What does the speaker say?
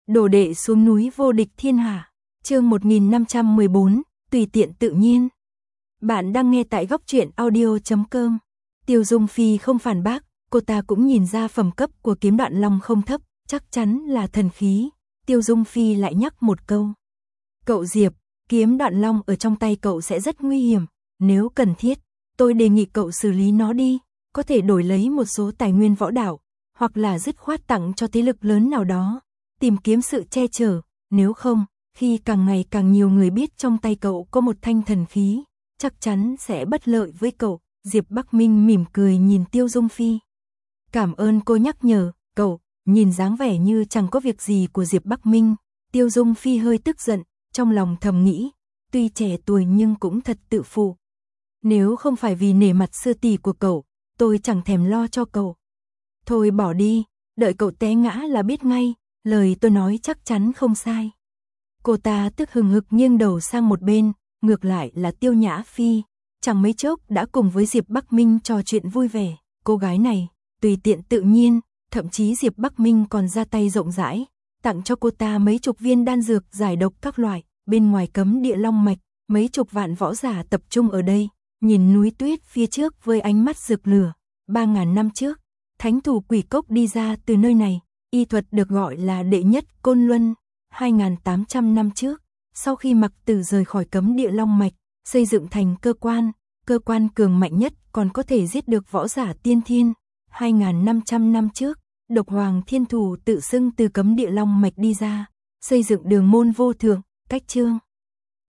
Đồ đệ xuống núi vô địch thiên hạ. Chương 1514, tùy tiện tự nhiên. Bạn đang nghe tại góc truyện audio.com. Tiêu Dung Phi không phản bác, cô ta cũng nhìn ra phẩm cấp của kiếm Đoạn Long không thấp, chắc chắn là thần khí. Tiêu Dung Phi lại nhắc một câu. Cậu Diệp, kiếm Đoạn Long ở trong tay cậu sẽ rất nguy hiểm, nếu cần thiết, tôi đề nghị cậu xử lý nó đi, có thể đổi lấy một số tài nguyên võ đạo, hoặc là dứt khoát tặng cho thế lực lớn nào đó, tìm kiếm sự che chở, nếu không, khi càng ngày càng nhiều người biết trong tay cậu có một thanh thần khí, chắc chắn sẽ bất lợi với cậu. Diệp Bắc Minh mỉm cười nhìn Tiêu Dung Phi. Cảm ơn cô nhắc nhở, cậu, nhìn dáng vẻ như chẳng có việc gì của Diệp Bắc Minh. Tiêu Dung Phi hơi tức giận, trong lòng thầm nghĩ, tuy trẻ tuổi nhưng cũng thật tự phụ. Nếu không phải vì nể mặt sư tỷ của cậu, tôi chẳng thèm lo cho cậu. Thôi bỏ đi, đợi cậu té ngã là biết ngay, lời tôi nói chắc chắn không sai. Cô ta tức hừng hực nghiêng đầu sang một bên, ngược lại là Tiêu Nhã Phi, chẳng mấy chốc đã cùng với Diệp Bắc Minh trò chuyện vui vẻ. Cô gái này, tùy tiện tự nhiên, thậm chí Diệp Bắc Minh còn ra tay rộng rãi, tặng cho cô ta mấy chục viên đan dược giải độc các loại. Bên ngoài cấm địa Long Mạch, mấy chục vạn võ giả tập trung ở đây, nhìn núi tuyết phía trước với ánh mắt rực lửa. 3.000 năm trước, thánh thủ Quỷ Cốc đi ra từ nơi này, y thuật được gọi là đệ nhất Côn Luân. 2.800 năm trước, sau khi Mặc Tử rời khỏi cấm địa Long Mạch, xây dựng thành cơ quan cường mạnh nhất còn có thể giết được võ giả tiên thiên. 2.500 năm trước, Độc Hoàng Thiên Thủ tự xưng từ cấm địa Long Mạch đi ra, xây dựng đường môn vô thượng, cách chương.